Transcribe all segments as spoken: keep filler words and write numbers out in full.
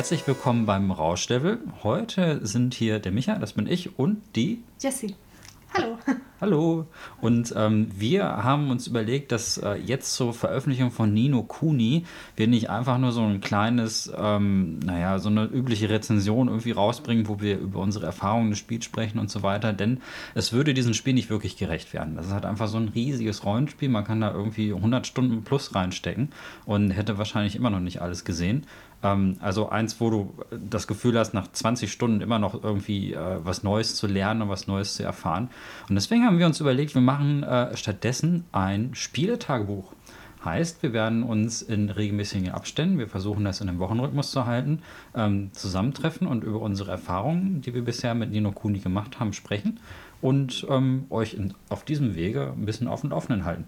Herzlich willkommen beim Rauschlevel. Heute sind hier der Micha, das bin ich, und die Jessie. Hallo. Hallo. Und ähm, wir haben uns überlegt, dass äh, jetzt zur Veröffentlichung von Ni no Kuni wir nicht einfach nur so ein kleines, ähm, naja, so eine übliche Rezension irgendwie rausbringen, wo wir über unsere Erfahrungen des Spiels sprechen und so weiter, denn es würde diesem Spiel nicht wirklich gerecht werden. Das ist halt einfach so ein riesiges Rollenspiel, man kann da irgendwie hundert Stunden plus reinstecken und hätte wahrscheinlich immer noch nicht alles gesehen. Ähm, also eins, wo du das Gefühl hast, nach zwanzig Stunden immer noch irgendwie äh, was Neues zu lernen und was Neues zu erfahren. Und deswegen haben wir uns überlegt, wir machen äh, stattdessen ein Spieletagebuch. Heißt, wir werden uns in regelmäßigen Abständen, wir versuchen das in einem Wochenrhythmus zu halten, ähm, zusammentreffen und über unsere Erfahrungen, die wir bisher mit Ni no Kuni gemacht haben, sprechen und ähm, euch in, auf diesem Wege ein bisschen auf dem Laufenden halten.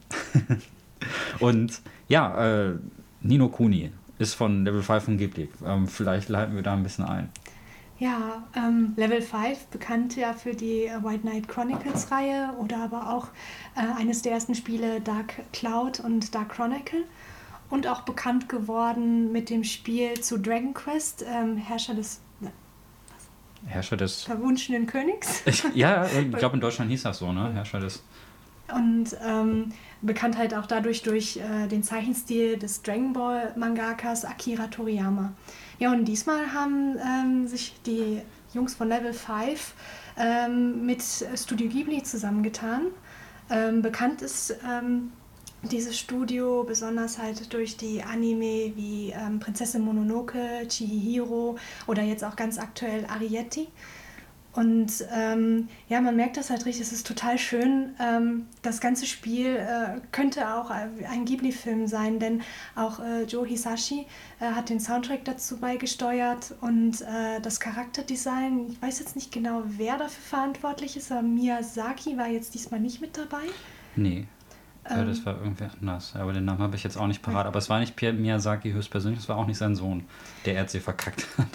Und ja, äh, Ni no Kuni ist von Level fünf von Ghibli. Ähm, vielleicht leiten wir da ein bisschen ein. Ja, ähm, Level fünf, bekannt ja für die White Knight Chronicles Reihe oder aber auch äh, eines der ersten Spiele Dark Cloud und Dark Chronicle und auch bekannt geworden mit dem Spiel zu Dragon Quest, ähm, Herrscher des ne, Herrscher des verwunschenen Königs. Ich, ja, ich glaube in Deutschland hieß das so, ne? Herrscher des Und ähm, bekannt halt auch dadurch durch äh, den Zeichenstil des Dragon Ball Mangakas Akira Toriyama. Ja, und diesmal haben ähm, sich die Jungs von Level fünf ähm, mit Studio Ghibli zusammengetan. Ähm, bekannt ist ähm, dieses Studio besonders halt durch die Anime wie ähm, Prinzessin Mononoke, Chihiro oder jetzt auch ganz aktuell Arrietty. Und ähm, ja, man merkt das halt richtig, es ist total schön. Ähm, das ganze Spiel äh, könnte auch ein Ghibli-Film sein, denn auch äh, Joe Hisashi äh, hat den Soundtrack dazu beigesteuert und äh, das Charakterdesign. Ich weiß jetzt nicht genau, wer dafür verantwortlich ist, aber Miyazaki war jetzt diesmal nicht mit dabei. Nee, ähm, ja, das war irgendwer anders. Aber den Namen habe ich jetzt auch nicht parat. Aber es war nicht Pierre Miyazaki höchstpersönlich, es war auch nicht sein Sohn, der Erdsee verkackt hat.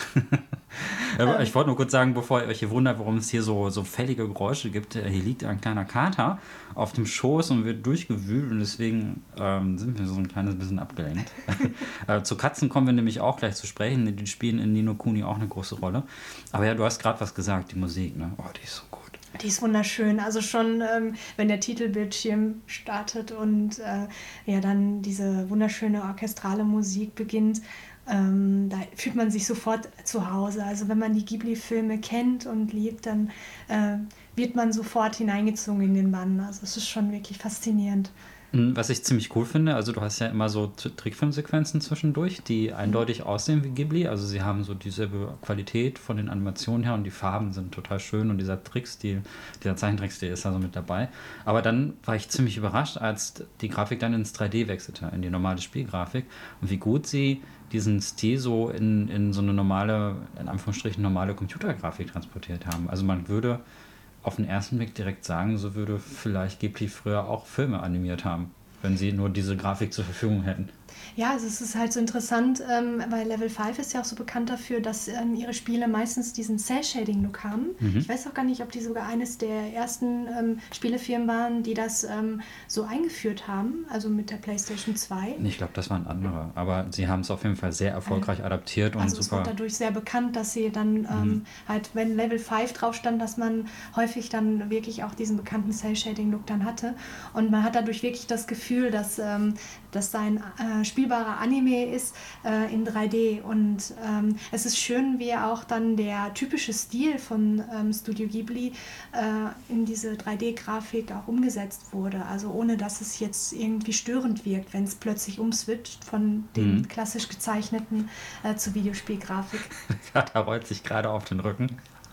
Ich wollte nur kurz sagen, bevor ihr euch hier wundert, warum es hier so, so fällige Geräusche gibt, hier liegt ein kleiner Kater auf dem Schoß und wird durchgewühlt und deswegen ähm, sind wir so ein kleines bisschen abgelenkt. äh, zu Katzen kommen wir nämlich auch gleich zu sprechen, die spielen in Ni no Kuni auch eine große Rolle. Aber ja, du hast gerade was gesagt, die Musik, ne? Oh, die ist so gut. Die ist wunderschön. Also schon, ähm, wenn der Titelbildschirm startet und äh, ja dann diese wunderschöne orchestrale Musik beginnt, Ähm, da fühlt man sich sofort zu Hause. Also wenn man die Ghibli-Filme kennt und liebt, dann äh, wird man sofort hineingezogen in den Bann. Also es ist schon wirklich faszinierend. Was ich ziemlich cool finde, also du hast ja immer so Trickfilmsequenzen zwischendurch, die eindeutig aussehen wie Ghibli. Also sie haben so dieselbe Qualität von den Animationen her und die Farben sind total schön und dieser Trickstil, dieser Zeichentrickstil ist also mit dabei. Aber dann war ich ziemlich überrascht, als die Grafik dann ins drei D wechselte, in die normale Spielgrafik und wie gut sie diesen Stil so in, in so eine normale, in Anführungsstrichen normale Computergrafik transportiert haben. Also man würde auf den ersten Blick direkt sagen, so würde vielleicht Ghibli früher auch Filme animiert haben, wenn sie nur diese Grafik zur Verfügung hätten. Ja, also es ist halt so interessant, ähm, weil Level fünf ist ja auch so bekannt dafür, dass ähm, ihre Spiele meistens diesen Cell-Shading-Look haben. Mhm. Ich weiß auch gar nicht, ob die sogar eines der ersten ähm, Spielefirmen waren, die das ähm, so eingeführt haben, also mit der PlayStation zwei. Ich glaube, das waren andere, aber sie haben es auf jeden Fall sehr erfolgreich äh, adaptiert und also super. Also es wird dadurch sehr bekannt, dass sie dann ähm, mhm. halt, wenn Level fünf drauf stand, dass man häufig dann wirklich auch diesen bekannten Cell-Shading-Look dann hatte. Und man hat dadurch wirklich das Gefühl, dass, ähm, dass sein äh, spielbarer Anime ist äh, in drei D und ähm, es ist schön, wie auch dann der typische Stil von ähm, Studio Ghibli äh, in diese drei D-Grafik auch umgesetzt wurde, also ohne dass es jetzt irgendwie störend wirkt, wenn es plötzlich umswitcht von dem mhm. klassisch gezeichneten äh, zur Videospielgrafik. Da rollt sich gerade auf den Rücken.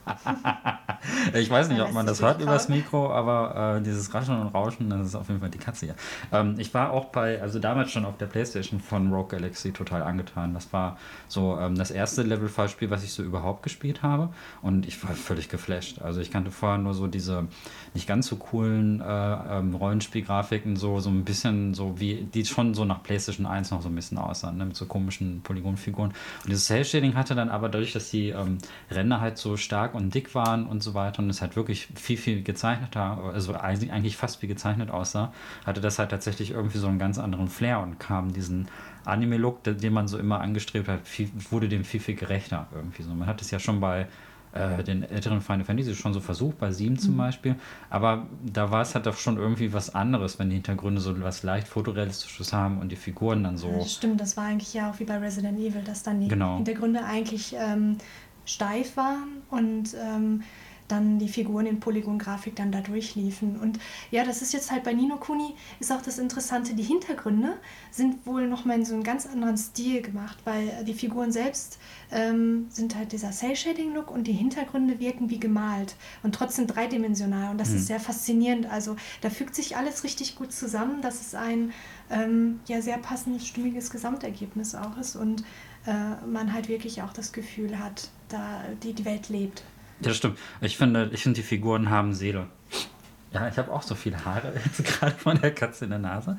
Ich weiß nicht, ob man das hört übers Mikro, aber äh, dieses Rascheln und Rauschen, das ist auf jeden Fall die Katze hier. Ähm, ich war auch bei, also damals schon auf der PlayStation von Rogue Galaxy total angetan. Das war so ähm, das erste Level fünf Spiel, was ich so überhaupt gespielt habe und ich war völlig geflasht. Also ich kannte vorher nur so diese nicht ganz so coolen äh, ähm, Rollenspielgrafiken, so, so ein bisschen so wie, die schon so nach PlayStation eins noch so ein bisschen aussahen, ne, mit so komischen Polygonfiguren. Und dieses Cell-Shading hatte dann aber dadurch, dass die ähm, Ränder halt so stark stark und dick waren und so weiter und es halt wirklich viel, viel gezeichneter, also eigentlich fast wie gezeichnet aussah, hatte das halt tatsächlich irgendwie so einen ganz anderen Flair und kam diesen Anime-Look, den man so immer angestrebt hat, viel, wurde dem viel, viel gerechter irgendwie so. Man hat es ja schon bei äh, den älteren Final Fantasy schon so versucht, bei sieben zum mhm. Beispiel, aber da war es halt doch schon irgendwie was anderes, wenn die Hintergründe so was leicht fotorealistisches haben und die Figuren dann so... Ja, das stimmt, das war eigentlich ja auch wie bei Resident Evil, dass dann die genau. Hintergründe eigentlich ähm, steif waren und ähm, dann die Figuren in Polygon-Grafik dann da durchliefen. Und ja, das ist jetzt halt bei Ni no Kuni, ist auch das Interessante, die Hintergründe sind wohl nochmal in so einem ganz anderen Stil gemacht, weil die Figuren selbst ähm, sind halt dieser Cell-Shading-Look und die Hintergründe wirken wie gemalt und trotzdem dreidimensional und das mhm. ist sehr faszinierend. Also da fügt sich alles richtig gut zusammen, dass es ein ähm, ja, sehr passendes, stimmiges Gesamtergebnis auch ist und äh, man halt wirklich auch das Gefühl hat, da die, die Welt lebt. Ja, das stimmt. Ich finde, ich finde, die Figuren haben Seele. Ja, ich habe auch so viele Haare jetzt gerade von der Katze in der Nase.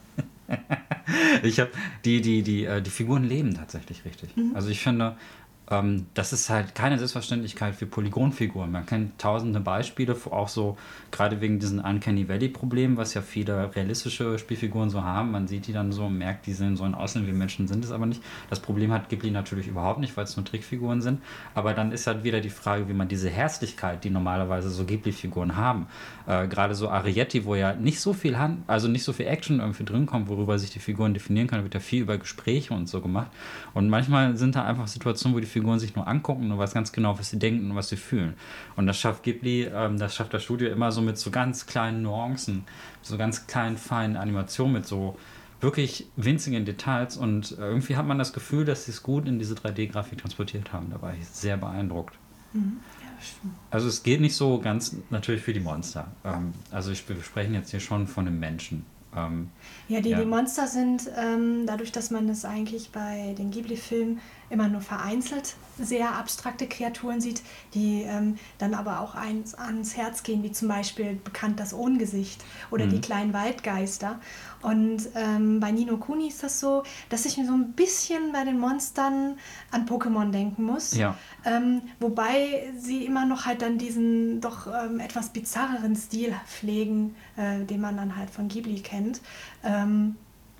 ich habe die, die, die, die Figuren leben tatsächlich richtig. Mhm. Also ich finde, ähm, das ist halt keine Selbstverständlichkeit für Polygonfiguren. Man kennt tausende Beispiele, auch so, gerade wegen diesen Uncanny Valley-Problemen, was ja viele realistische Spielfiguren so haben. Man sieht die dann so und merkt, die sehen so ein Aussehen wie Menschen, sind es aber nicht. Das Problem hat Ghibli natürlich überhaupt nicht, weil es nur Trickfiguren sind. Aber dann ist halt wieder die Frage, wie man diese Herzlichkeit, die normalerweise so Ghibli-Figuren haben, äh, gerade so Arietti, wo ja nicht so viel Hand, also nicht so viel Action irgendwie drin kommt, worüber sich die Figuren definieren können, wird ja viel über Gespräche und so gemacht. Und manchmal sind da einfach Situationen, wo die Figuren sich nur angucken und weiß ganz genau, was sie denken und was sie fühlen. Und das schafft Ghibli, ähm, das schafft das Studio immer so mit so ganz kleinen Nuancen, so ganz kleinen, feinen Animationen, mit so wirklich winzigen Details und irgendwie hat man das Gefühl, dass sie es gut in diese drei D-Grafik transportiert haben. Da war ich sehr beeindruckt. Mhm. Ja, stimmt. Also es geht nicht so ganz natürlich für die Monster. Ähm, also ich, wir sprechen jetzt hier schon von einem Menschen. Ähm, ja, die, ja. die Monster sind, ähm, dadurch, dass man das eigentlich bei den Ghibli-Filmen immer nur vereinzelt sehr abstrakte Kreaturen sieht, die ähm, dann aber auch eins ans Herz gehen, wie zum Beispiel bekannt das Ohngesicht oder mhm. die kleinen Waldgeister. Und ähm, bei Ni no Kuni ist das so, dass ich mir so ein bisschen bei den Monstern an Pokémon denken muss. Ja. Ähm, wobei sie immer noch halt dann diesen doch ähm, etwas bizarreren Stil pflegen, äh, den man dann halt von Ghibli kennt. Ähm,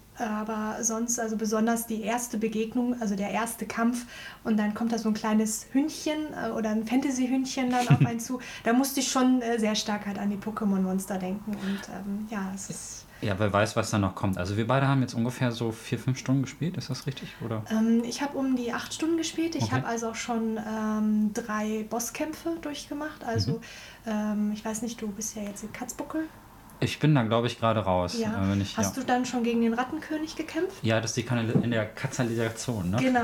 aber sonst, also besonders die erste Begegnung, also der erste Kampf und dann kommt da so ein kleines Hündchen äh, oder ein Fantasy-Hündchen dann auf einen zu. Da musste ich schon äh, sehr stark halt an die Pokémon-Monster denken und ähm, ja, es ist... Ja, wer weiß, was da noch kommt. Also wir beide haben jetzt ungefähr so vier, fünf Stunden gespielt, ist das richtig? Oder? Ähm, ich habe um die acht Stunden gespielt. Ich okay. habe also auch schon ähm, drei Bosskämpfe durchgemacht. Also mhm. ähm, ich weiß nicht, du bist ja jetzt in Katzbuckel. Ich bin da, glaube ich, gerade raus. Ja. Äh, wenn ich, Hast ja. du dann schon gegen den Rattenkönig gekämpft? Ja, das ist die Kanal- in der Kanalisation, ne? Genau.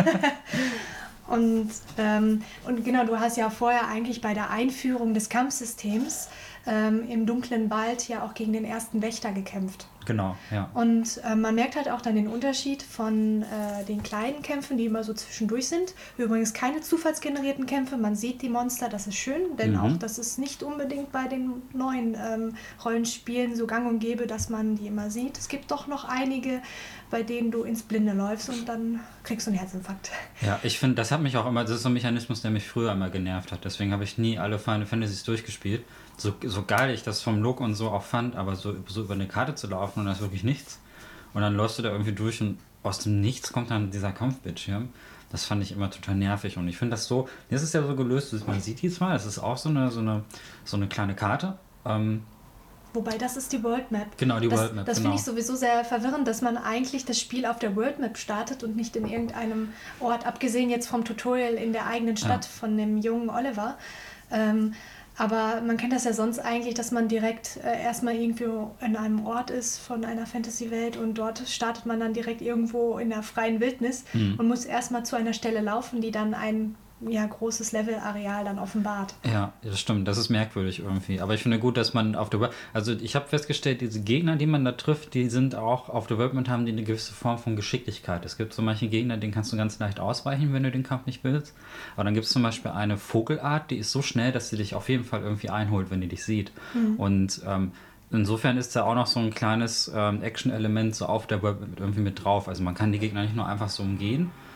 und, ähm, und genau, du hast ja vorher eigentlich bei der Einführung des Kampfsystems ähm, im dunklen Wald ja auch gegen den ersten Wächter gekämpft. Genau, ja. Und äh, man merkt halt auch dann den Unterschied von äh, den kleinen Kämpfen, die immer so zwischendurch sind. Übrigens keine zufallsgenerierten Kämpfe, man sieht die Monster, das ist schön, denn mhm. auch das ist nicht unbedingt bei den neuen ähm, Rollenspielen so gang und gäbe, dass man die immer sieht. Es gibt doch noch einige, bei denen du ins Blinde läufst und dann kriegst du einen Herzinfarkt. Ja, ich finde, das hat mich auch immer, das ist so ein Mechanismus, der mich früher immer genervt hat. Deswegen habe ich nie alle Final Fantasies durchgespielt. So, so geil ich das vom Look und so auch fand, aber so, so über eine Karte zu laufen und da ist wirklich nichts. Und dann läufst du da irgendwie durch und aus dem Nichts kommt dann dieser Kampfbildschirm. Das fand ich immer total nervig. Und ich finde das so, das ist ja so gelöst, man sieht die zwar, das ist auch so eine, so eine, so eine kleine Karte. Ähm, Wobei, das ist die World Map. Genau, die das, World Map. Das genau. finde ich sowieso sehr verwirrend, dass man eigentlich das Spiel auf der World Map startet und nicht in irgendeinem Ort, abgesehen jetzt vom Tutorial in der eigenen Stadt ja. von dem jungen Oliver. Ähm, aber man kennt das ja sonst eigentlich, dass man direkt äh, erstmal irgendwo in einem Ort ist von einer Fantasy-Welt und dort startet man dann direkt irgendwo in der freien Wildnis mhm. und muss erstmal zu einer Stelle laufen, die dann ein ja, großes Levelareal dann offenbart. Ja, das stimmt. Das ist merkwürdig irgendwie. Aber ich finde gut, dass man auf der Web... Also ich habe festgestellt, diese Gegner, die man da trifft, die sind auch auf der Webmap, haben die eine gewisse Form von Geschicklichkeit. Es gibt so manche Gegner, denen kannst du ganz leicht ausweichen, wenn du den Kampf nicht willst. Aber dann gibt es zum Beispiel eine Vogelart, die ist so schnell, dass sie dich auf jeden Fall irgendwie einholt, wenn die dich sieht. Mhm. Und ähm, insofern ist da auch noch so ein kleines ähm, Action-Element so auf der Webmap irgendwie mit drauf. Also man kann die Gegner nicht nur einfach so umgehen,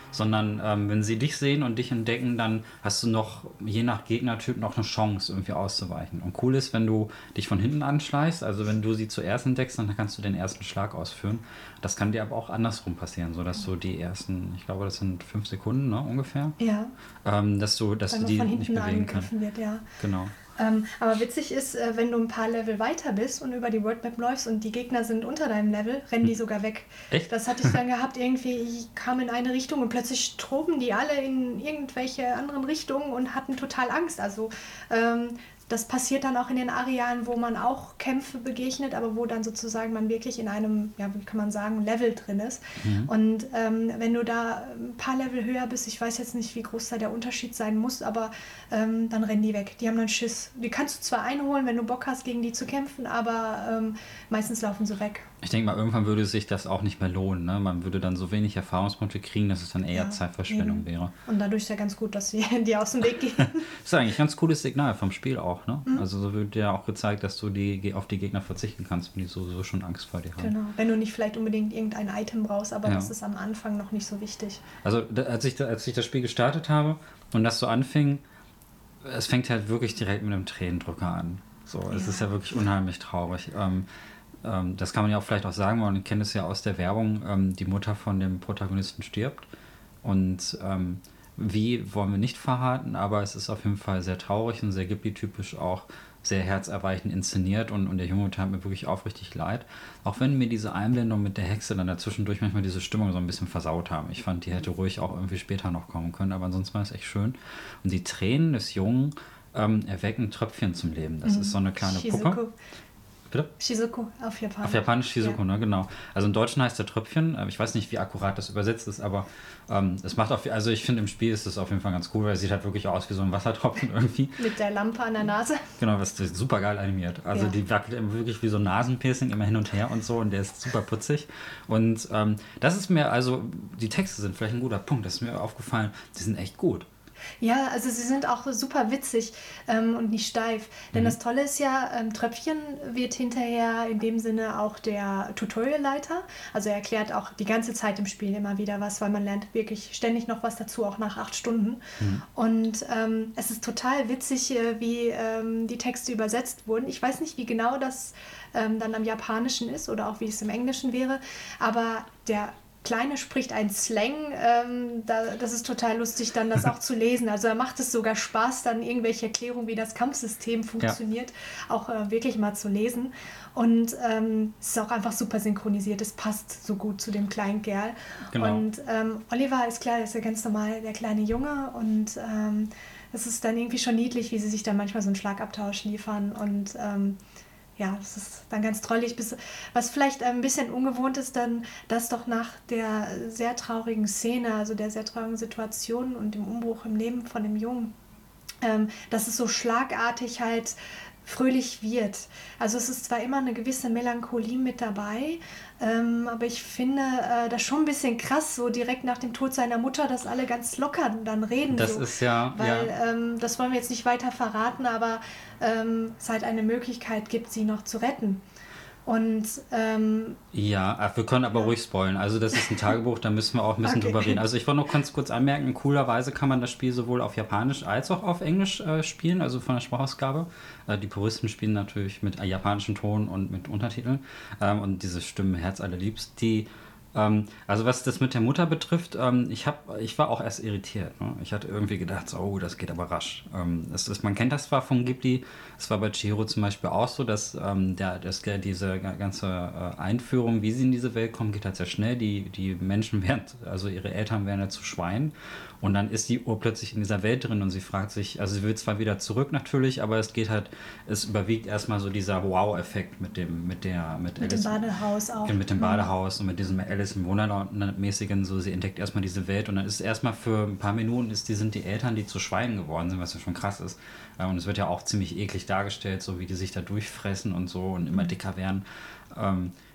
sondern ähm, wenn sie dich sehen und dich entdecken, dann hast du noch, je nach Gegnertyp, noch eine Chance, irgendwie auszuweichen. Und cool ist, wenn du dich von hinten anschleichst, also wenn du sie zuerst entdeckst, dann kannst du den ersten Schlag ausführen. Das kann dir aber auch andersrum passieren, sodass du die ersten, ich glaube, das sind fünf Sekunden, ne, ungefähr, Ja. ähm, dass du, dass du die von nicht hinten bewegen kannst. angegriffen wird, ja. Genau. Ähm, aber witzig ist, äh, wenn du ein paar Level weiter bist und über die Worldmap läufst und die Gegner sind unter deinem Level, rennen die sogar weg. Echt? Das hatte ich dann gehabt, irgendwie, ich kam in eine Richtung und plötzlich stroben die alle in irgendwelche anderen Richtungen und hatten total Angst. Also ähm, das passiert dann auch in den Arealen, wo man auch Kämpfe begegnet, aber wo dann sozusagen man wirklich in einem, ja, wie kann man sagen, Level drin ist. Mhm. Und ähm, wenn du da ein paar Level höher bist, ich weiß jetzt nicht, wie groß da der Unterschied sein muss, aber ähm, dann rennen die weg. Die haben dann Schiss. Die kannst du zwar einholen, wenn du Bock hast, gegen die zu kämpfen, aber ähm, meistens laufen sie weg. Ich denke mal, irgendwann würde sich das auch nicht mehr lohnen. Ne? Man würde dann so wenig Erfahrungspunkte kriegen, dass es dann eher ja, Zeitverschwendung eben. wäre. Und dadurch ist ja ganz gut, dass wir die aus dem Weg gehen. Das ist eigentlich ein ganz cooles Signal vom Spiel auch. Ne? Mhm. Also so wird ja auch gezeigt, dass du die, auf die Gegner verzichten kannst, wenn die sowieso schon Angst vor dir haben. Genau, wenn du nicht vielleicht unbedingt irgendein Item brauchst, aber ja. das ist am Anfang noch nicht so wichtig. Also als ich, als ich das Spiel gestartet habe und das so anfing, es fängt halt wirklich direkt mit einem Tränendrücker an. So, ja. Es ist ja wirklich unheimlich traurig. Ähm, ähm, das kann man ja auch vielleicht auch sagen, man kennt es ja aus der Werbung, ähm, die Mutter von dem Protagonisten stirbt. Und ähm, wie wollen wir nicht verraten, aber es ist auf jeden Fall sehr traurig und sehr Ghibli-typisch auch sehr herzerweichend inszeniert und, und der Junge tat mir wirklich aufrichtig leid. Auch wenn mir diese Einblendung mit der Hexe dann dazwischendurch manchmal diese Stimmung so ein bisschen versaut haben. Ich fand, die hätte ruhig auch irgendwie später noch kommen können, aber ansonsten war es echt schön. Und die Tränen des Jungen ähm, erwecken Tröpfchen zum Leben. Das mhm. ist so eine kleine Shizuku. Puppe. Bitte? Shizuku auf Japanisch. Auf Japanisch Shizuku, ja. ne, genau. Also im Deutschen heißt der Tröpfchen. Ich weiß nicht, wie akkurat das übersetzt ist, aber ähm, es macht auch, also ich finde im Spiel ist das auf jeden Fall ganz cool, weil es sieht halt wirklich aus wie so ein Wassertropfen irgendwie. Mit der Lampe an der Nase. Genau, das ist super geil animiert. Also ja. die wackelt immer wirklich wie so ein Nasenpiercing immer hin und her und so und der ist super putzig. Und ähm, das ist mir, also die Texte sind vielleicht ein guter Punkt, das ist mir aufgefallen, die sind echt gut. Ja, also sie sind auch super witzig ähm, und nicht steif. Denn mhm. das Tolle ist ja, ähm, Tröpfchen wird hinterher in dem Sinne auch der Tutorialleiter. Also er erklärt auch die ganze Zeit im Spiel immer wieder was, weil man lernt wirklich ständig noch was dazu, auch nach acht Stunden. Mhm. Und ähm, es ist total witzig, äh, wie ähm, die Texte übersetzt wurden. Ich weiß nicht, wie genau das ähm, dann am Japanischen ist oder auch wie es im Englischen wäre, aber der Kleine spricht ein Slang, ähm, da, das ist total lustig, dann das auch zu lesen. Also da macht es sogar Spaß, dann irgendwelche Erklärungen, wie das Kampfsystem funktioniert, ja. auch äh, wirklich mal zu lesen. Und ähm, es ist auch einfach super synchronisiert, es passt so gut zu dem kleinen Kerl. Genau. Und ähm, Oliver ist klar, ist ja ganz normal der kleine Junge und ähm, es ist dann irgendwie schon niedlich, wie sie sich dann manchmal so einen Schlagabtausch liefern und ähm, ja, das ist dann ganz trollig. Was vielleicht ein bisschen ungewohnt ist, dann, dass doch nach der sehr traurigen Szene, also der sehr traurigen Situation und dem Umbruch im Leben von dem Jungen, ähm, dass es so schlagartig halt fröhlich wird. Also es ist zwar immer eine gewisse Melancholie mit dabei, ähm, aber ich finde äh, das schon ein bisschen krass, so direkt nach dem Tod seiner Mutter, dass alle ganz locker dann reden. Das so. ist ja... Weil ja. Ähm, das wollen wir jetzt nicht weiter verraten, aber ähm, es halt eine Möglichkeit gibt, sie noch zu retten. Und ähm, ja, wir können aber ja. ruhig spoilern. Also das ist ein Tagebuch, da müssen wir auch ein bisschen okay. drüber reden. Also ich wollte noch ganz kurz anmerken, coolerweise kann man das Spiel sowohl auf Japanisch als auch auf Englisch äh, spielen, also von der Sprachausgabe. Äh, die Puristen spielen natürlich mit äh, japanischem Ton und mit Untertiteln. Ähm, und diese Stimmen Herz allerliebst, die Ähm, also was das mit der Mutter betrifft, ähm, ich, hab, ich war auch erst irritiert. Ne? Ich hatte irgendwie gedacht, so, oh, das geht aber rasch. Ähm, das ist, man kennt das zwar von Ghibli, es war bei Chihiro zum Beispiel auch so, dass ähm, der, das, diese ganze äh, Einführung, wie sie in diese Welt kommen, geht halt sehr schnell. Die, die Menschen werden, also ihre Eltern werden ja zu Schweinen. Und dann ist die Uhr plötzlich in dieser Welt drin und sie fragt sich, also sie will zwar wieder zurück natürlich, aber es geht halt, es überwiegt erstmal so dieser Wow-Effekt mit dem, mit der, mit, mit Alice, dem Badehaus auch. Mit dem Badehaus und mit diesem Alice im Wunderland-mäßigen, so sie entdeckt erstmal diese Welt und dann ist erstmal für ein paar Minuten, ist die, sind die Eltern, die zu Schweinen geworden sind, was ja schon krass ist. Und es wird ja auch ziemlich eklig dargestellt, so wie die sich da durchfressen und so und immer dicker werden. Ähm,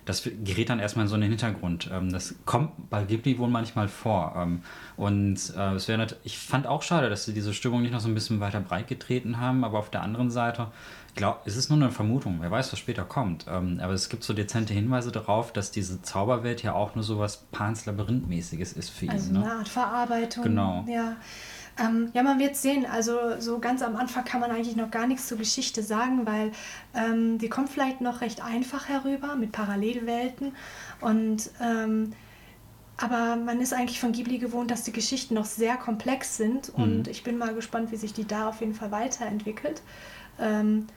das gerät dann erstmal in so einen Hintergrund. Ähm, das kommt bei Ghibli wohl manchmal vor. Ähm, und äh, es wäre nat- ich fand auch schade, dass sie diese Stimmung nicht noch so ein bisschen weiter breit getreten haben, aber auf der anderen Seite, glaub, es ist nur eine Vermutung, wer weiß, was später kommt. Ähm, aber es gibt so dezente Hinweise darauf, dass diese Zauberwelt ja auch nur so was Pans Labyrinth-mäßiges ist für ihn. Also Ne? eine Art Verarbeitung. Genau. Ja. Ähm, ja, man wird sehen. Also so ganz am Anfang kann man eigentlich noch gar nichts zur Geschichte sagen, weil ähm, die kommt vielleicht noch recht einfach herüber mit Parallelwelten. Und ähm, aber man ist eigentlich von Ghibli gewohnt, dass die Geschichten noch sehr komplex sind. Und Mhm. ich bin mal gespannt, wie sich die da auf jeden Fall weiterentwickelt. Ähm,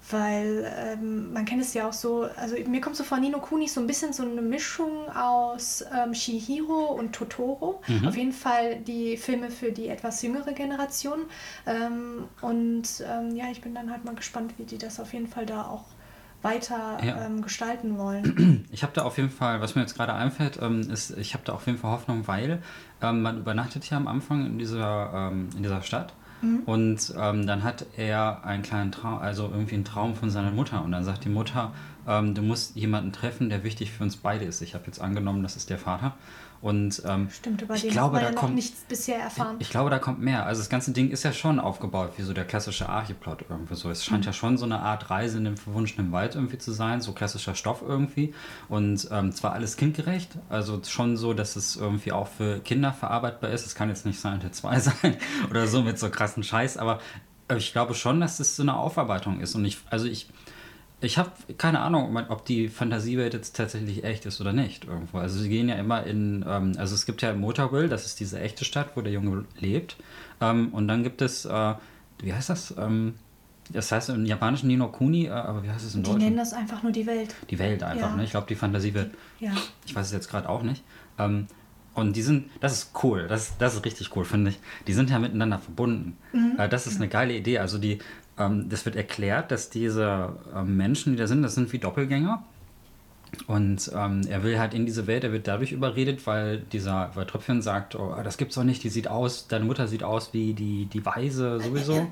Weil ähm, man kennt es ja auch so, also mir kommt so von Ni no Kuni so ein bisschen so eine Mischung aus ähm, Chihiro und Totoro. Mhm. Auf jeden Fall die Filme für die etwas jüngere Generation. Ähm, und ähm, ja, ich bin dann halt mal gespannt, wie die das auf jeden Fall da auch weiter Ja. ähm, gestalten wollen. Ich habe da auf jeden Fall, was mir jetzt gerade einfällt, ähm, ist, ich habe da auf jeden Fall Hoffnung, weil ähm, man übernachtet ja am Anfang in dieser, ähm, in dieser Stadt. Mhm. Und ähm, dann hat er einen kleinen Traum, also irgendwie einen Traum von seiner Mutter. Und dann sagt die Mutter, ähm, du musst jemanden treffen, der wichtig für uns beide ist. Ich habe jetzt angenommen, das ist der Vater. Und ähm, Stimmt, über ich den glaube, hat man da ja noch kommt, nichts bisher erfahren. ich glaube, da kommt mehr. Also das ganze Ding ist ja schon aufgebaut wie so der klassische Archeplot irgendwie so. Es scheint ja schon so eine Art Reise in den verwunschenen Wald irgendwie zu sein, so klassischer Stoff irgendwie. Und ähm, zwar alles kindgerecht, also schon so, dass es irgendwie auch für Kinder verarbeitbar ist. Es kann jetzt nicht Silent Hill zwei sein oder so mit so krassen Scheiß, aber ich glaube schon, dass es so eine Aufarbeitung ist. Und ich, also ich, ich habe keine Ahnung, ob die Fantasiewelt jetzt tatsächlich echt ist oder nicht irgendwo. Also sie gehen ja immer in, ähm, also es gibt ja Motorville, das ist diese echte Stadt, wo der Junge lebt. Ähm, und dann gibt es, äh, wie heißt das? Ähm, das heißt im japanischen Ni no Kuni, äh, aber wie heißt es in Die Deutsch? nennen das einfach nur die Welt. Die Welt einfach, Ja. ne? Ich glaube, die Fantasiewelt, Ja. ich weiß es jetzt gerade auch nicht. Ähm, und die sind, das ist cool, das, das ist richtig cool, finde ich. Die sind ja miteinander verbunden. Äh, das ist eine geile Idee. Also die, ähm, das wird erklärt, dass diese ähm, Menschen, die da sind, das sind wie Doppelgänger. Und ähm, er will halt in diese Welt, er wird dadurch überredet, weil dieser weil Tröpfchen sagt, oh, das gibt's doch nicht, die sieht aus, deine Mutter sieht aus wie die, die Weise sowieso.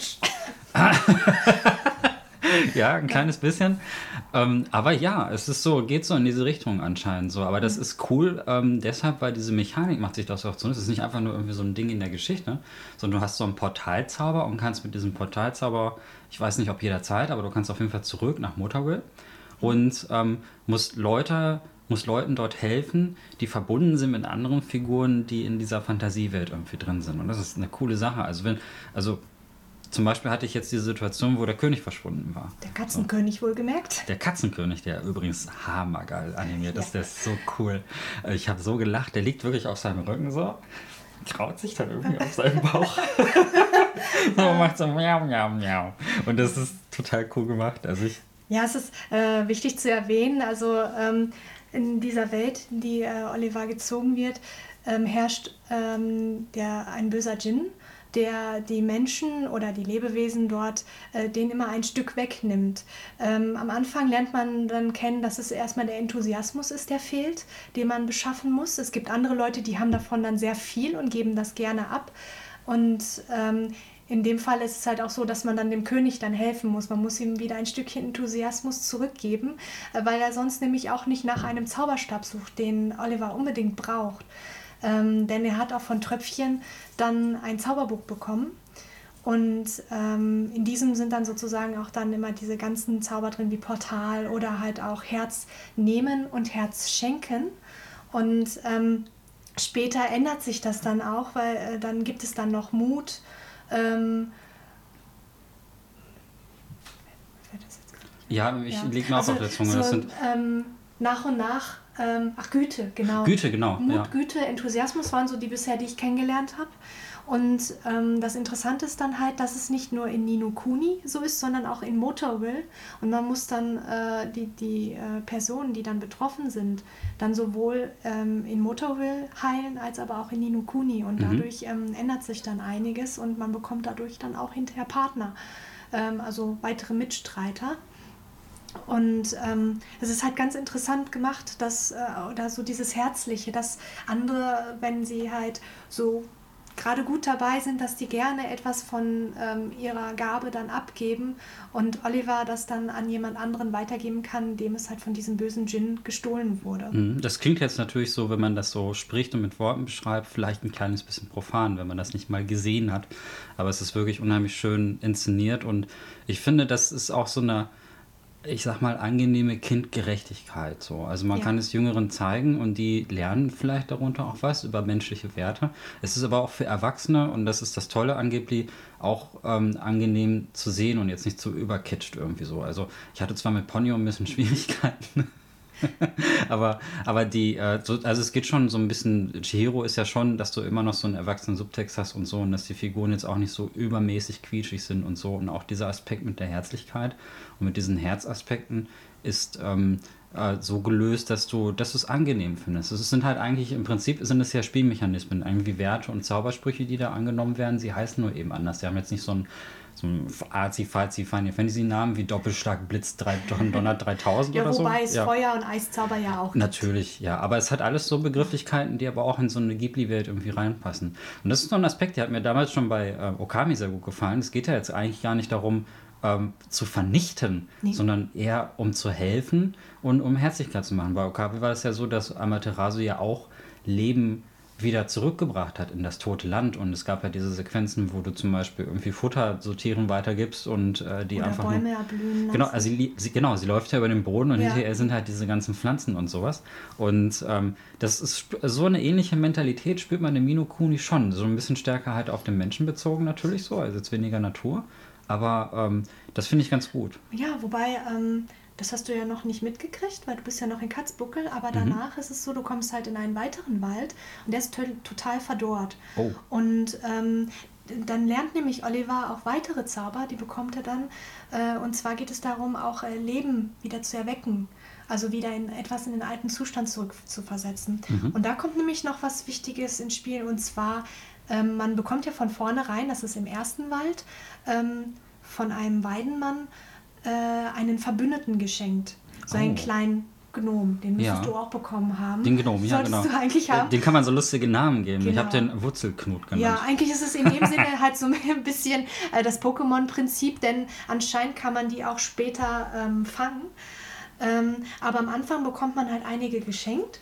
Ja, ein kleines bisschen. Ähm, aber ja, es ist so, geht so in diese Richtung anscheinend so. Aber das ist cool, ähm, deshalb, weil diese Mechanik macht sich das auch so. Es ist nicht einfach nur irgendwie so ein Ding in der Geschichte, sondern du hast so einen Portalzauber und kannst mit diesem Portalzauber, ich weiß nicht, ob jederzeit, aber du kannst auf jeden Fall zurück nach Motorville und ähm, musst Leute, musst Leuten dort helfen, die verbunden sind mit anderen Figuren, die in dieser Fantasiewelt irgendwie drin sind. Und das ist eine coole Sache. Also wenn, also zum Beispiel hatte ich jetzt diese Situation, wo der König verschwunden war. Der Katzenkönig wohlgemerkt. Der Katzenkönig, der übrigens hammergeil animiert ist, Ja. der ist so cool. Ich habe so gelacht, der liegt wirklich auf seinem Rücken so, kraut sich dann irgendwie auf seinen Bauch so, und macht so miau, miau, miau. Und das ist total cool gemacht. Also ich, Ja, es ist äh, wichtig zu erwähnen, also ähm, in dieser Welt, in die äh, Oliver gezogen wird, ähm, herrscht ähm, der, ein böser Djinn, der die Menschen oder die Lebewesen dort, äh, denen immer ein Stück wegnimmt. Ähm, am Anfang lernt man dann kennen, dass es erstmal der Enthusiasmus ist, der fehlt, den man beschaffen muss. Es gibt andere Leute, die haben davon dann sehr viel und geben das gerne ab. Und ähm, in dem Fall ist es halt auch so, dass man dann dem König dann helfen muss. Man muss ihm wieder ein Stückchen Enthusiasmus zurückgeben, äh, weil er sonst nämlich auch nicht nach einem Zauberstab sucht, den Oliver unbedingt braucht. Ähm, denn er hat auch von Tröpfchen dann ein Zauberbuch bekommen. Und ähm, in diesem sind dann sozusagen auch dann immer diese ganzen Zauber drin wie Portal oder halt auch Herz nehmen und Herz schenken. Und ähm, später ändert sich das dann auch, weil äh, dann gibt es dann noch Mut. Ähm, ja, ich ja. liegt mir auch also, auf der Zunge. So, Das sind ähm, nach und nach, ähm, ach Güte, genau. Güte, genau. Mut, Ja. Güte, Enthusiasmus waren so die bisher, die ich kennengelernt habe. Und ähm, das Interessante ist dann halt, dass es nicht nur in Ni no Kuni so ist, sondern auch in Motorville. Und man muss dann äh, die, die äh, Personen, die dann betroffen sind, dann sowohl ähm, in Motorville heilen, als aber auch in Ni no Kuni. Und Mhm. dadurch ähm, ändert sich dann einiges und man bekommt dadurch dann auch hinterher Partner, ähm, also weitere Mitstreiter. Und ähm, es ist halt ganz interessant gemacht, dass, äh, oder so dieses Herzliche, dass andere, wenn sie halt so gerade gut dabei sind, dass die gerne etwas von ähm, ihrer Gabe dann abgeben und Oliver das dann an jemand anderen weitergeben kann, dem es halt von diesem bösen Djinn gestohlen wurde. Das klingt jetzt natürlich so, wenn man das so spricht und mit Worten beschreibt, vielleicht ein kleines bisschen profan, wenn man das nicht mal gesehen hat. Aber es ist wirklich unheimlich schön inszeniert und ich finde, das ist auch so eine, ich sag mal, angenehme Kindgerechtigkeit. So. Also man Ja. kann es Jüngeren zeigen und die lernen vielleicht darunter auch was über menschliche Werte. Es ist aber auch für Erwachsene, und das ist das Tolle an Ghibli, auch ähm, angenehm zu sehen und jetzt nicht zu überkitscht irgendwie so. Also ich hatte zwar mit Ponyo ein bisschen Schwierigkeiten, aber, aber die, äh, so, also es geht schon so ein bisschen, Chihiro ist ja schon, dass du immer noch so einen erwachsenen Subtext hast und so und dass die Figuren jetzt auch nicht so übermäßig quietschig sind und so und auch dieser Aspekt mit der Herzlichkeit und mit diesen Herzaspekten ist ähm, äh, so gelöst, dass du, dass du es angenehm findest. Es sind halt eigentlich, im Prinzip sind es ja Spielmechanismen, irgendwie Werte und Zaubersprüche, die da angenommen werden, sie heißen nur eben anders. Sie haben jetzt nicht so ein so ein arzi-fazi Final Fantasy Namen wie Doppelschlag Blitz drei, Donner dreitausend Ja, oder so. wobei es Ja. Feuer- und Eiszauber ja auch gibt. Natürlich, ja. Aber es hat alles so Begrifflichkeiten, die aber auch in so eine Ghibli-Welt irgendwie reinpassen. Und das ist so ein Aspekt, der hat mir damals schon bei äh, Okami sehr gut gefallen. Es geht ja jetzt eigentlich gar nicht darum, ähm, zu vernichten, Nee. sondern eher um zu helfen und um Herzlichkeit zu machen. Bei Okami war es ja so, dass Amaterasu ja auch Leben wieder zurückgebracht hat in das tote Land. Und es gab ja diese Sequenzen, wo du zum Beispiel irgendwie Futter so Tieren weitergibst und äh, die Oder einfach Bäume nur, erblühen lassen. genau, also sie, sie, genau, sie läuft ja über den Boden und Ja. hinterher sind halt diese ganzen Pflanzen und sowas. Und ähm, das ist so eine ähnliche Mentalität spürt man in Ni no Kuni schon. So ein bisschen stärker halt auf den Menschen bezogen natürlich so, also jetzt weniger Natur. Aber ähm, das finde ich ganz gut. Ja, wobei, ähm, das hast du ja noch nicht mitgekriegt, weil du bist ja noch in Katzbuckel, aber danach ist es so, du kommst halt in einen weiteren Wald und der ist to- total verdorrt. Oh. Und ähm, dann lernt nämlich Oliver auch weitere Zauber, die bekommt er dann. Äh, und zwar geht es darum, auch äh, Leben wieder zu erwecken. Also wieder in etwas in den alten Zustand zurück zu versetzen. Und da kommt nämlich noch was Wichtiges ins Spiel. Und zwar, ähm, man bekommt ja von vornherein, das ist im ersten Wald, ähm, von einem Weidenmann äh, einen Verbündeten geschenkt. So einen Oh. kleinen Gnom, den müsstest Ja. du auch bekommen haben. Den Gnom, ja, Solltest genau. du eigentlich haben. Den kann man so lustige Namen geben. Ich Genau. habe den Wurzelknut genannt. Ja, eigentlich ist es in dem Sinne halt so ein bisschen äh, das Pokémon-Prinzip, denn anscheinend kann man die auch später ähm, fangen. Ähm, aber am Anfang bekommt man halt einige geschenkt.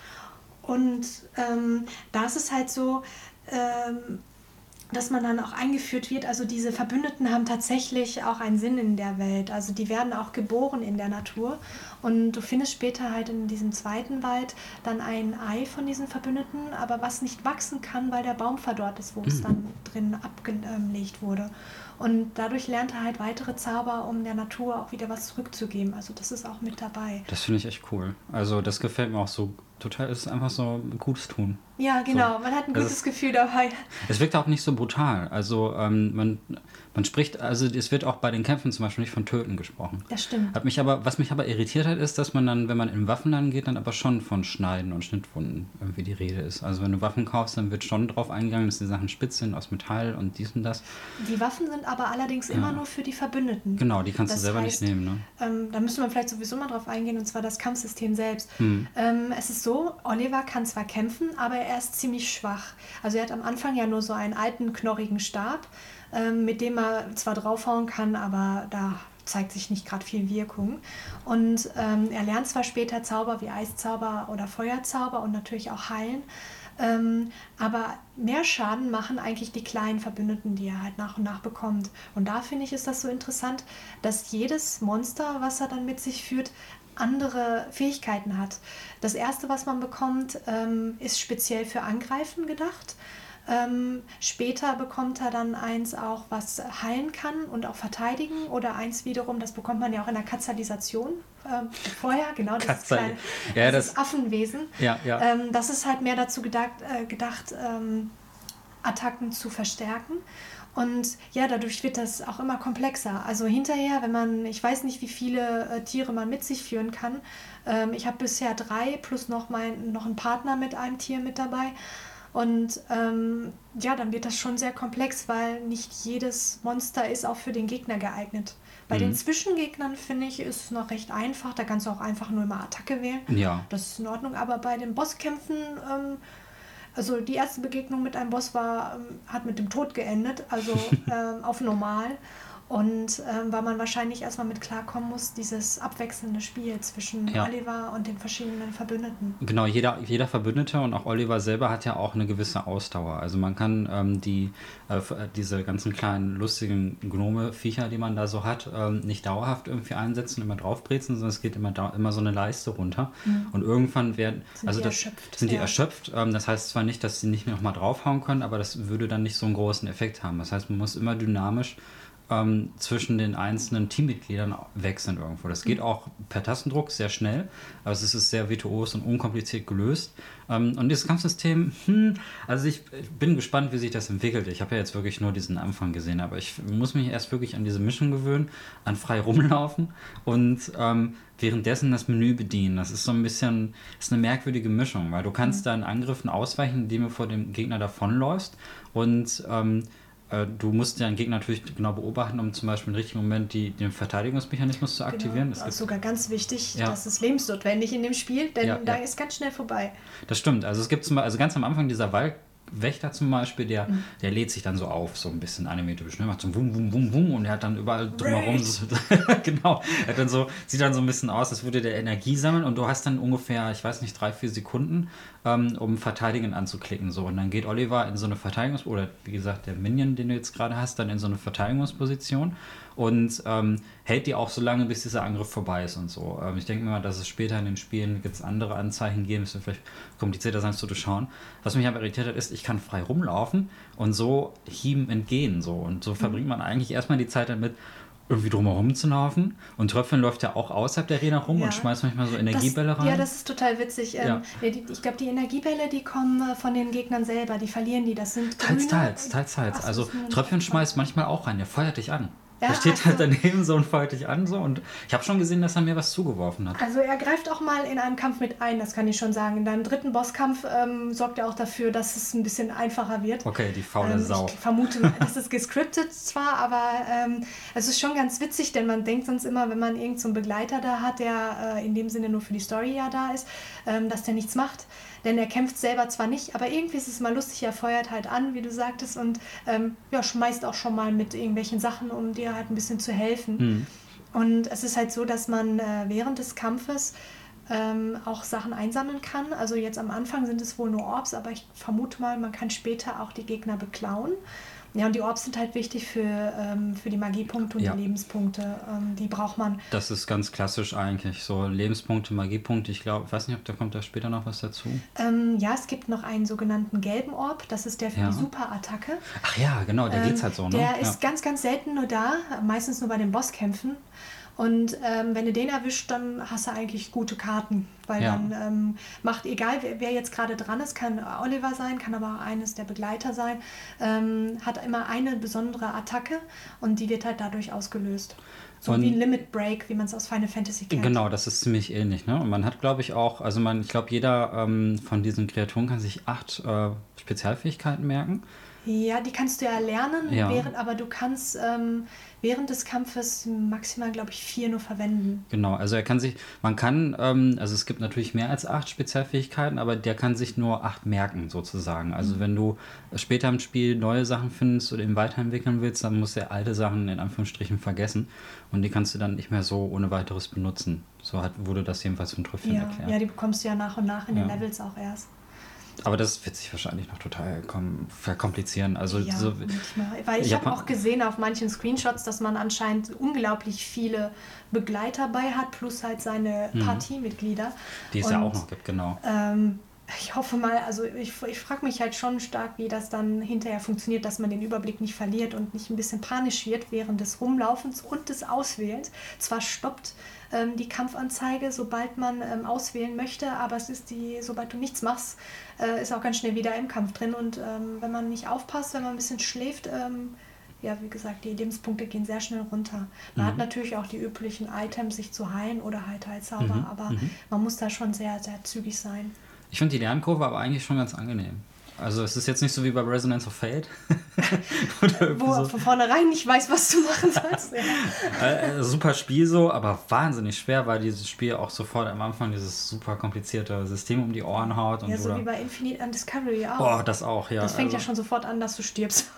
Und ähm, da ist es halt so, ähm, dass man dann auch eingeführt wird. Also diese Verbündeten haben tatsächlich auch einen Sinn in der Welt. Also die werden auch geboren in der Natur. Und du findest später halt in diesem zweiten Wald dann ein Ei von diesen Verbündeten, aber was nicht wachsen kann, weil der Baum verdorrt ist, wo es dann drin abgelegt wurde. Und dadurch lernt er halt weitere Zauber, um der Natur auch wieder was zurückzugeben. Also das ist auch mit dabei. Das finde ich echt cool. Also das gefällt mir auch so total. Es ist einfach so ein Gutes tun. Ja, genau. So. Man hat ein Das gutes ist- Gefühl dabei. Es wirkt auch nicht so brutal. Also ähm, man, man spricht, also es wird auch bei den Kämpfen zum Beispiel nicht von Töten gesprochen. Das stimmt. Hat mich aber, was mich aber irritiert hat, ist, dass man dann, wenn man in Waffenladen geht, dann aber schon von Schneiden und Schnittwunden irgendwie die Rede ist. Also wenn du Waffen kaufst, dann wird schon drauf eingegangen, dass die Sachen spitz sind, aus Metall und dies und das. Die Waffen sind aber allerdings immer nur für die Verbündeten. Genau, die kannst Das du selber heißt, nicht nehmen, ne? Ähm, da müssen wir vielleicht sowieso mal drauf eingehen, und zwar das Kampfsystem selbst. Hm. Ähm, es ist so, Oliver kann zwar kämpfen, aber er ist ziemlich schwach. Also er hat am Anfang ja nur so einen alten, knorrigen Stab, ähm, mit dem er zwar draufhauen kann, aber da zeigt sich nicht gerade viel Wirkung. Und ähm, er lernt zwar später Zauber wie Eiszauber oder Feuerzauber und natürlich auch Heilen, ähm, aber mehr Schaden machen eigentlich die kleinen Verbündeten, die er halt nach und nach bekommt. Und da finde ich, ist das so interessant, dass jedes Monster, was er dann mit sich führt, andere Fähigkeiten hat. Das erste, was man bekommt, ähm, ist speziell für Angreifen gedacht. Ähm, später bekommt er dann eins auch, was heilen kann und auch verteidigen, oder eins wiederum, das bekommt man ja auch in der Katzalisation ähm, vorher, genau, das, ist, Katzal- kleine, Ja, das das- ist Affenwesen. Ja, ja. Ähm, das ist halt mehr dazu gedacht, äh, gedacht ähm, Attacken zu verstärken. Und ja, dadurch wird das auch immer komplexer. Also hinterher, wenn man, ich weiß nicht, wie viele äh, Tiere man mit sich führen kann. Ähm, ich habe bisher drei plus noch, mein, noch einen Partner mit einem Tier mit dabei. Und ähm, ja, dann wird das schon sehr komplex, weil nicht jedes Monster ist auch für den Gegner geeignet. Bei Mhm. den Zwischengegnern, finde ich, ist es noch recht einfach. Da kannst du auch einfach nur immer Attacke wählen. Ja. Das ist in Ordnung. Aber bei den Bosskämpfen ähm, Also die erste Begegnung mit einem Boss war, ähm, hat mit dem Tod geendet, also ähm, auf normal. Und ähm, weil man wahrscheinlich erstmal mit klarkommen muss, dieses abwechselnde Spiel zwischen Ja. Oliver und den verschiedenen Verbündeten. Genau, jeder, jeder Verbündete und auch Oliver selber hat ja auch eine gewisse Ausdauer. Also man kann ähm, die, äh, diese ganzen kleinen lustigen Gnome-Viecher, die man da so hat, ähm, nicht dauerhaft irgendwie einsetzen, immer draufbrezen, sondern es geht immer, da, immer so eine Leiste runter. Mhm. Und irgendwann werden, sind also die das, erschöpft. sind die ja. erschöpft. Ähm, das heißt zwar nicht, dass sie nicht mehr nochmal draufhauen können, aber das würde dann nicht so einen großen Effekt haben. Das heißt, man muss immer dynamisch Ähm, zwischen den einzelnen Teammitgliedern wechseln irgendwo. Das geht auch per Tastendruck sehr schnell, aber es ist sehr virtuos und unkompliziert gelöst. Ähm, und dieses Kampfsystem, hm, also ich, ich bin gespannt, wie sich das entwickelt. Ich habe ja jetzt wirklich nur diesen Anfang gesehen, aber ich muss mich erst wirklich an diese Mischung gewöhnen, an frei rumlaufen und ähm, währenddessen das Menü bedienen. Das ist so ein bisschen, ist eine merkwürdige Mischung, weil du kannst mhm. deinen Angriffen ausweichen, indem du vor dem Gegner davonläufst und ähm, du musst deinen Gegner natürlich genau beobachten, um zum Beispiel im richtigen Moment die, den Verteidigungsmechanismus zu aktivieren. Genau. Das ist sogar ganz wichtig, ja. das ist lebensnotwendig in dem Spiel, denn ja, da ja. ist ganz schnell vorbei. Das stimmt. Also es gibt zum Beispiel, also ganz am Anfang dieser Waldwächter zum Beispiel, der, mhm. der lädt sich dann so auf, so ein bisschen animatisch, ne? Macht so Wum, Wum, Wum, Wum und er hat dann überall drumherum so, genau, er hat dann so, sieht dann so ein bisschen aus, als würde der Energie sammeln und du hast dann ungefähr, ich weiß nicht, drei, vier Sekunden, ähm, um Verteidigen anzuklicken. So. Und dann geht Oliver in so eine Verteidigungs- oder wie gesagt, der Minion, den du jetzt gerade hast, dann in so eine Verteidigungsposition und ähm, hält die auch so lange, bis dieser Angriff vorbei ist und so. Ähm, ich denke mir mal, dass es später in den Spielen jetzt andere Anzeichen geben, es wird vielleicht komplizierter sein, zu schauen. Was mich aber irritiert hat, ist, ich kann frei rumlaufen und so Hieben entgehen. So. Und so verbringt man eigentlich erstmal die Zeit damit, irgendwie drumherum zu laufen. Und Tröpfchen läuft ja auch außerhalb der Arena rum ja. und schmeißt manchmal so Energiebälle das, rein. Ja, das ist total witzig. Ja. Ähm, ich glaube, die Energiebälle, die kommen von den Gegnern selber. Die verlieren die. Das sind Teils, grüne. teils, teils, teils. Ach, also Tröpfchen schmeißt manchmal auch rein. Der feuert dich an. Ja, der steht also, halt daneben so und feuert dich an. So. Und ich habe schon gesehen, dass er mir was zugeworfen hat. Also er greift auch mal in einem Kampf mit ein, das kann ich schon sagen. In deinem dritten Bosskampf ähm, sorgt er auch dafür, dass es ein bisschen einfacher wird. Okay, die faule ähm, Sau. Ich vermute, mal, das ist gescriptet zwar, aber ähm, es ist schon ganz witzig, denn man denkt sonst immer, wenn man irgendeinen so Begleiter da hat, der äh, in dem Sinne nur für die Story ja da ist, ähm, dass der nichts macht. Denn er kämpft selber zwar nicht, aber irgendwie ist es mal lustig, er feuert halt an, wie du sagtest, und ähm, ja, schmeißt auch schon mal mit irgendwelchen Sachen, um dir halt ein bisschen zu helfen. Mhm. Und es ist halt so, dass man äh, während des Kampfes ähm, auch Sachen einsammeln kann. Also jetzt am Anfang sind es wohl nur Orbs, aber ich vermute mal, man kann später auch die Gegner beklauen. Ja, und die Orbs sind halt wichtig für, ähm, für die Magiepunkte und ja. die Lebenspunkte. Ähm, die braucht man. Das ist ganz klassisch eigentlich. So Lebenspunkte, Magiepunkte. Ich glaube, ich weiß nicht, ob da kommt da später noch was dazu. Ähm, ja, es gibt noch einen sogenannten gelben Orb. Das ist der für ja. die Superattacke. Ach ja, genau, der ähm, geht's halt so. Ne? Der ja. ist ganz, ganz selten nur da. Meistens nur bei den Bosskämpfen. Und ähm, wenn du den erwischt, dann hast du eigentlich gute Karten, weil ja. dann ähm, macht, egal wer, wer jetzt gerade dran ist, kann Oliver sein, kann aber auch eines der Begleiter sein, ähm, hat immer eine besondere Attacke und die wird halt dadurch ausgelöst. So und wie ein Limit Break, wie man es aus Final Fantasy kennt. Genau, das ist ziemlich ähnlich. Ne? Und man hat, glaube ich, auch, also man, ich glaube, jeder ähm, von diesen Kreaturen kann sich acht äh, Spezialfähigkeiten merken. Ja, die kannst du ja lernen, ja. Während, aber du kannst ähm, während des Kampfes maximal, glaube ich, vier nur verwenden. Genau, also er kann sich, man kann, ähm, also es gibt natürlich mehr als acht Spezialfähigkeiten, aber der kann sich nur acht merken sozusagen. Also mhm. wenn du später im Spiel neue Sachen findest oder ihn weiterentwickeln willst, dann musst du alte Sachen in Anführungsstrichen vergessen und die kannst du dann nicht mehr so ohne weiteres benutzen. So hat, wurde das jedenfalls von Tröpfchen ja, erklärt. Ja, die bekommst du ja nach und nach in ja. den Levels auch erst. Aber das wird sich wahrscheinlich noch total kom- verkomplizieren. Also ja, so, manchmal. Weil ich habe auch gesehen auf manchen Screenshots, dass man anscheinend unglaublich viele Begleiter bei hat, plus halt seine mhm. Partymitglieder. Die es und, ja auch noch gibt, genau. Ähm, ich hoffe mal, also ich, ich frage mich halt schon stark, wie das dann hinterher funktioniert, dass man den Überblick nicht verliert und nicht ein bisschen panisch wird während des Rumlaufens und des Auswählens. Zwar stoppt ähm, die Kampfanzeige, sobald man ähm, auswählen möchte, aber es ist die, sobald du nichts machst, äh, ist auch ganz schnell wieder im Kampf drin und ähm, wenn man nicht aufpasst, wenn man ein bisschen schläft, ähm, ja, wie gesagt, die Lebenspunkte gehen sehr schnell runter. Man mhm. hat natürlich auch die üblichen Items, sich zu heilen oder halt Heilzauber, mhm. aber mhm. man muss da schon sehr, sehr zügig sein. Ich finde die Lernkurve aber eigentlich schon ganz angenehm. Also es ist jetzt nicht so wie bei Resonance of Fate. Oder Wo so. von vornherein nicht weiß, was du machen sollst. Ja. Äh, super Spiel so, aber wahnsinnig schwer, weil dieses Spiel auch sofort am Anfang dieses super komplizierte System um die Ohren haut. Und Ja, so oder, wie bei Infinite and Discovery auch. oh, das auch, ja. Das fängt also, ja schon sofort an, dass du stirbst.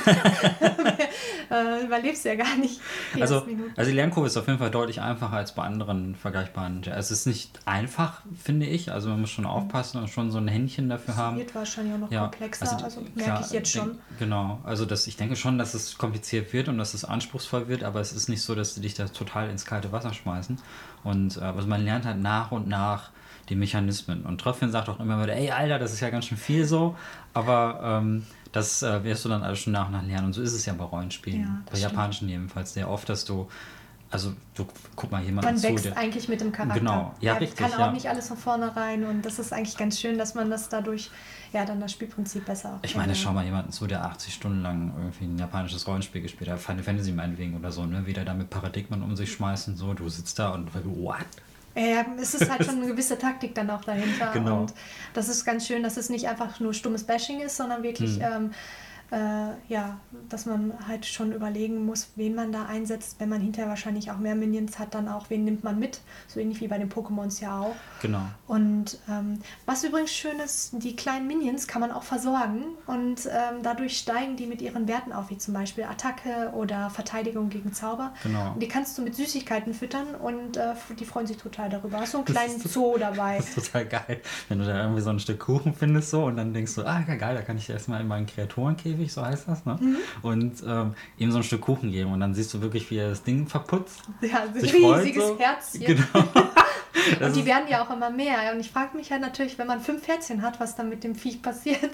äh, überlebst ja gar nicht. die Also, ersten Minuten. also die Lernkurve ist auf jeden Fall deutlich einfacher als bei anderen vergleichbaren. Es ist nicht einfach, finde ich. Also man muss schon aufpassen und schon so ein Händchen dafür Das haben. wird wahrscheinlich auch noch Ja, komplexer, also, also, merke klar, ich jetzt schon. denk- Genau, also das, ich denke schon, dass es kompliziert wird und dass es anspruchsvoll wird, aber es ist nicht so, dass sie dich da total ins kalte Wasser schmeißen. Und äh, also man lernt halt nach und nach die Mechanismen. Und Tröpfchen sagt auch immer wieder, ey Alter, das ist ja ganz schön viel so, aber ähm, das äh, wirst du dann alles schon nach und nach lernen. Und so ist es ja bei Rollenspielen, Ja, bei das stimmt. japanischen jedenfalls sehr oft, dass du, also du guck mal jemanden Man zu, wächst der, eigentlich mit dem Charakter. Genau, ja, Er richtig, kann auch ja. nicht alles von vornherein und das ist eigentlich ganz schön, dass man das dadurch, ja, dann das Spielprinzip besser Ich meine, kennenlernt. schau mal jemanden zu, der achtzig Stunden lang irgendwie ein japanisches Rollenspiel gespielt hat, Final Fantasy meinetwegen oder so, ne? Wieder da mit Paradigmen um sich schmeißen, so, du sitzt da und what? Ja, es ist halt schon eine gewisse Taktik dann auch dahinter. Genau. Und das ist ganz schön, dass es nicht einfach nur stummes Bashing ist, sondern wirklich, Mhm. ähm, äh, ja, dass man halt schon überlegen muss, wen man da einsetzt, wenn man hinterher wahrscheinlich auch mehr Minions hat, dann auch, wen nimmt man mit. So ähnlich wie bei den Pokémons ja auch. Genau. Und ähm, was übrigens schön ist, die kleinen Minions kann man auch versorgen und ähm, dadurch steigen die mit ihren Werten auf, wie zum Beispiel Attacke oder Verteidigung gegen Zauber. Genau. Und die kannst du mit Süßigkeiten füttern und äh, die freuen sich total darüber. Hast so einen Das kleinen ist- Zoo dabei. Das ist total geil, wenn du da irgendwie so ein Stück Kuchen findest so und dann denkst du, ah ja, geil, da kann ich erstmal in meinen Kreaturenkäfig, so heißt das, ne? Mhm. Und ähm, ihm so ein Stück Kuchen geben und dann siehst du wirklich, wie er das Ding verputzt. Ja, ein sich freut riesiges so. Herzchen. Genau. Das Und die ist- werden ja auch immer mehr. Und ich frage mich halt natürlich, wenn man fünf Herzchen hat, was dann mit dem Viech passiert.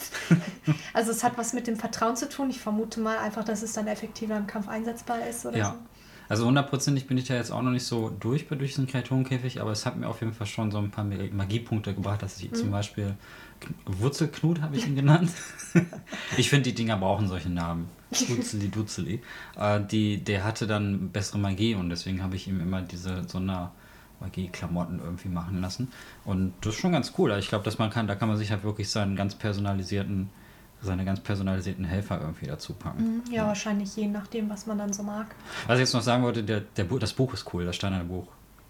Also es hat was mit dem Vertrauen zu tun. Ich vermute mal einfach, dass es dann effektiver im Kampf einsetzbar ist oder Ja. so. Also hundertprozentig bin ich da jetzt auch noch nicht so durch bei durch diesen Kreaturenkäfig, aber es hat mir auf jeden Fall schon so ein paar Magiepunkte gebracht, dass ich Mhm. zum Beispiel Kn- Wurzelknut habe ich ihn genannt. Ich finde, die Dinger brauchen solche Namen. Dutzeli, Dutzeli. Äh, die, der hatte dann bessere Magie und deswegen habe ich ihm immer diese Sondermagie-Klamotten irgendwie machen lassen. Und das ist schon ganz cool. Ich glaube, dass man kann, da kann man sich halt wirklich seinen ganz personalisierten, seine ganz personalisierten Helfer irgendwie dazu packen. Mhm, Ja, wahrscheinlich je nachdem, was man dann so mag. Was ich jetzt noch sagen wollte, der, der Bu das Buch ist cool, das steinerne Buch.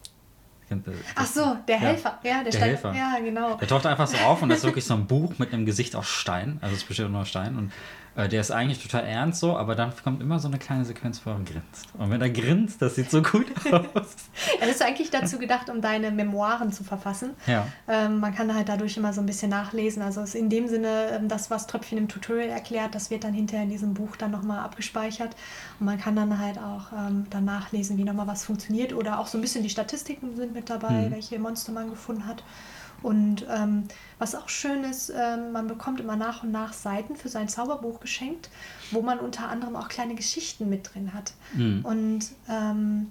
Kennt ihr Ach das? so, der Ja. Helfer. Ja, der, Der Stein- Helfer. Ja, genau. Der taucht einfach so auf und das ist wirklich so ein Buch mit einem Gesicht aus Stein. Also es besteht nur aus Stein. Und äh, der ist eigentlich total ernst so, aber dann kommt immer so eine kleine Sequenz, wo er grinst. Und wenn er grinst, das sieht so gut aus. Er ist eigentlich dazu gedacht, um deine Memoiren zu verfassen. Ja. Ähm, man kann halt dadurch immer so ein bisschen nachlesen. Also ist in dem Sinne, ähm, das, was Tröpfchen im Tutorial erklärt, das wird dann hinterher in diesem Buch dann nochmal abgespeichert. Und man kann dann halt auch ähm, dann nachlesen, wie nochmal was funktioniert. Oder auch so ein bisschen die Statistiken sind mit dabei, Mhm. welche Monster man gefunden hat. Und ähm, was auch schön ist, ähm, man bekommt immer nach und nach Seiten für sein Zauberbuch geschenkt, wo man unter anderem auch kleine Geschichten mit drin hat. Mhm. Und ähm,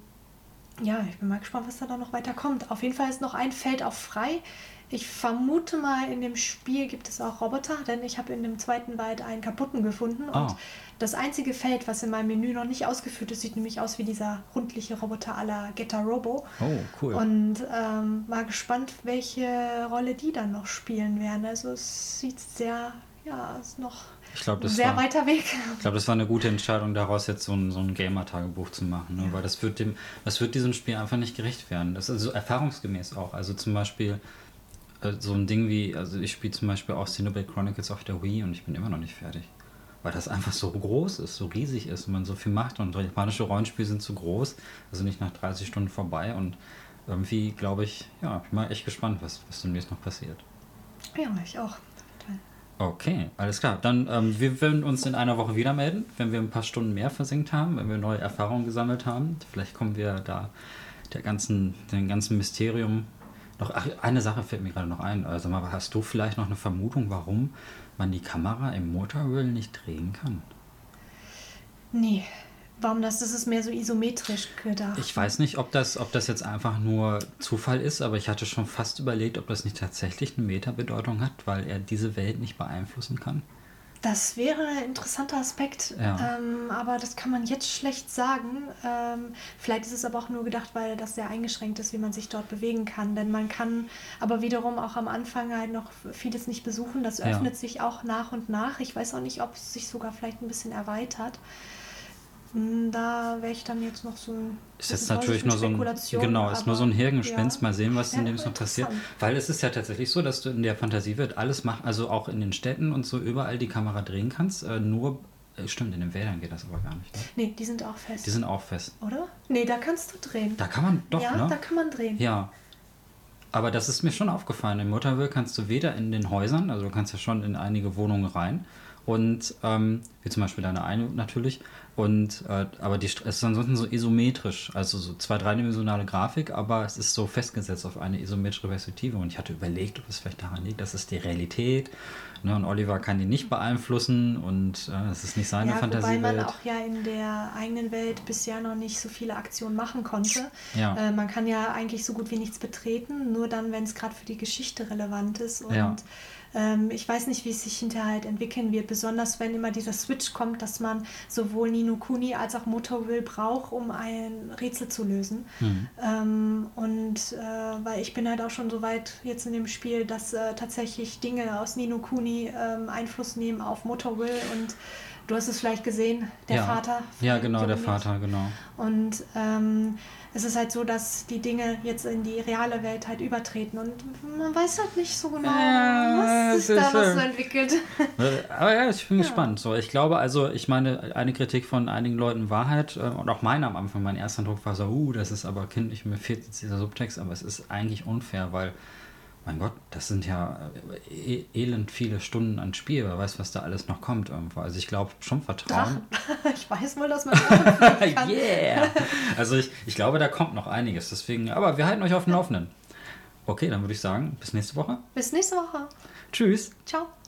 ja, ich bin mal gespannt, was da dann noch weiter kommt. Auf jeden Fall ist noch ein Feld auch frei. Ich vermute mal, in dem Spiel gibt es auch Roboter, denn ich habe in dem zweiten Wald einen kaputten gefunden. Und Ah. das einzige Feld, was in meinem Menü noch nicht ausgeführt ist, sieht nämlich aus wie dieser rundliche Roboter à la Getter Robo. Oh, cool. Und ähm, mal gespannt, welche Rolle die dann noch spielen werden. Also es sieht sehr, ja, ist noch Ich glaube, ein das, sehr war- weiter Weg. ich glaub, das war eine gute Entscheidung, daraus jetzt so ein, so ein Gamer-Tagebuch zu machen. Ne? Ja. Weil das wird, dem, das wird diesem Spiel einfach nicht gerecht werden. Das ist also erfahrungsgemäß auch. Also zum Beispiel äh, so ein Ding wie, also ich spiele zum Beispiel auch Xenoblade Chronicles auf der Wii und ich bin immer noch nicht fertig. Weil das einfach so groß ist, so riesig ist und man so viel macht und japanische Rollenspiele sind zu groß, also nicht nach dreißig Stunden vorbei und irgendwie glaube ich, ja, ich bin mal echt gespannt, was, was demnächst noch passiert. Ja, ich auch. Okay, alles klar. Dann ähm, wir werden uns in einer Woche wieder melden, wenn wir ein paar Stunden mehr versinkt haben, wenn wir neue Erfahrungen gesammelt haben. Vielleicht kommen wir da der ganzen, dem ganzen Mysterium noch. Ach, eine Sache fällt mir gerade noch ein. Also mal, hast du vielleicht noch eine Vermutung, warum man die Kamera im Motorwheel nicht drehen kann? Nee, warum das? Das ist mehr so isometrisch gedacht. Ich weiß nicht, ob das, ob das jetzt einfach nur Zufall ist, aber ich hatte schon fast überlegt, ob das nicht tatsächlich eine Metabedeutung hat, weil er diese Welt nicht beeinflussen kann. Das wäre ein interessanter Aspekt, Ja. ähm, aber das kann man jetzt schlecht sagen. Ähm, vielleicht ist es aber auch nur gedacht, weil das sehr eingeschränkt ist, wie man sich dort bewegen kann. Denn man kann aber wiederum auch am Anfang halt noch vieles nicht besuchen. Das öffnet Ja. sich auch nach und nach. Ich weiß auch nicht, ob es sich sogar vielleicht ein bisschen erweitert. Hm, Da wäre ich dann jetzt noch so ein Ist bisschen jetzt natürlich vorsichtig mit nur so ein, Spekulation, genau, ist nur so ein aber Hirngespinst. ja. Mal sehen, was Ja, demnächst noch passiert. interessant. Weil es ist ja tatsächlich so, dass du in der Fantasiewelt alles machen, also auch in den Städten und so überall die Kamera drehen kannst. Äh, nur, äh, stimmt, in den Wäldern geht das aber gar nicht. Ne? Nee, die sind auch fest, Die sind auch fest. oder? Nee, da kannst du drehen. Da kann man doch, ja, ne? da kann man drehen. Ja. Aber das ist mir schon aufgefallen. In Mutterville kannst du weder in den Häusern, also du kannst ja schon in einige Wohnungen rein, und ähm, wie zum Beispiel deine eine natürlich, und äh, aber die, St- es ist ansonsten so isometrisch, also so zwei, dreidimensionale Grafik, aber es ist so festgesetzt auf eine isometrische Perspektive. Und ich hatte überlegt, ob es vielleicht daran liegt, das ist die Realität, ne, und Oliver kann die nicht beeinflussen und äh, es ist nicht seine Ja, wobei man Fantasiewelt. auch ja in der eigenen Welt bisher noch nicht so viele Aktionen machen konnte. Ja. Äh, man kann ja eigentlich so gut wie nichts betreten, nur dann, wenn es gerade für die Geschichte relevant ist. Und Ja. ähm, ich weiß nicht, wie es sich hinterher halt entwickeln wird, besonders wenn immer dieser Switch kommt, dass man sowohl Ni no Kuni als auch Mutterville braucht, um ein Rätsel zu lösen. Hm. Ähm, und äh, weil ich bin halt auch schon so weit jetzt in dem Spiel, dass äh, tatsächlich Dinge aus Ni no Kuni ähm, Einfluss nehmen auf Mutterville, und du hast es vielleicht gesehen, der Ja. Vater. Ja, von genau, der Junge Vater, genau. Und ähm, es ist halt so, dass die Dinge jetzt in die reale Welt halt übertreten, und man weiß halt nicht so genau, Ja, was sich da sicher. noch so entwickelt. Aber ja, ich bin Ja. gespannt. So, ich glaube, also, ich meine, eine Kritik von einigen Leuten war halt, äh, und auch meine am Anfang, mein erster Eindruck war so, uh, das ist aber kindlich, mir fehlt jetzt dieser Subtext, aber es ist eigentlich unfair, weil, mein Gott, das sind ja äh, e- elend viele Stunden an Spiel, wer weiß, was da alles noch kommt irgendwo. Also ich glaube schon Vertrauen. Drachen. Ich weiß wohl, dass man Drachen fliegen kann. Yeah! Also ich, ich glaube, da kommt noch einiges. Deswegen, aber wir halten euch auf dem Laufenden. Okay, dann würde ich sagen, bis nächste Woche. Bis nächste Woche. Tschüss. Ciao.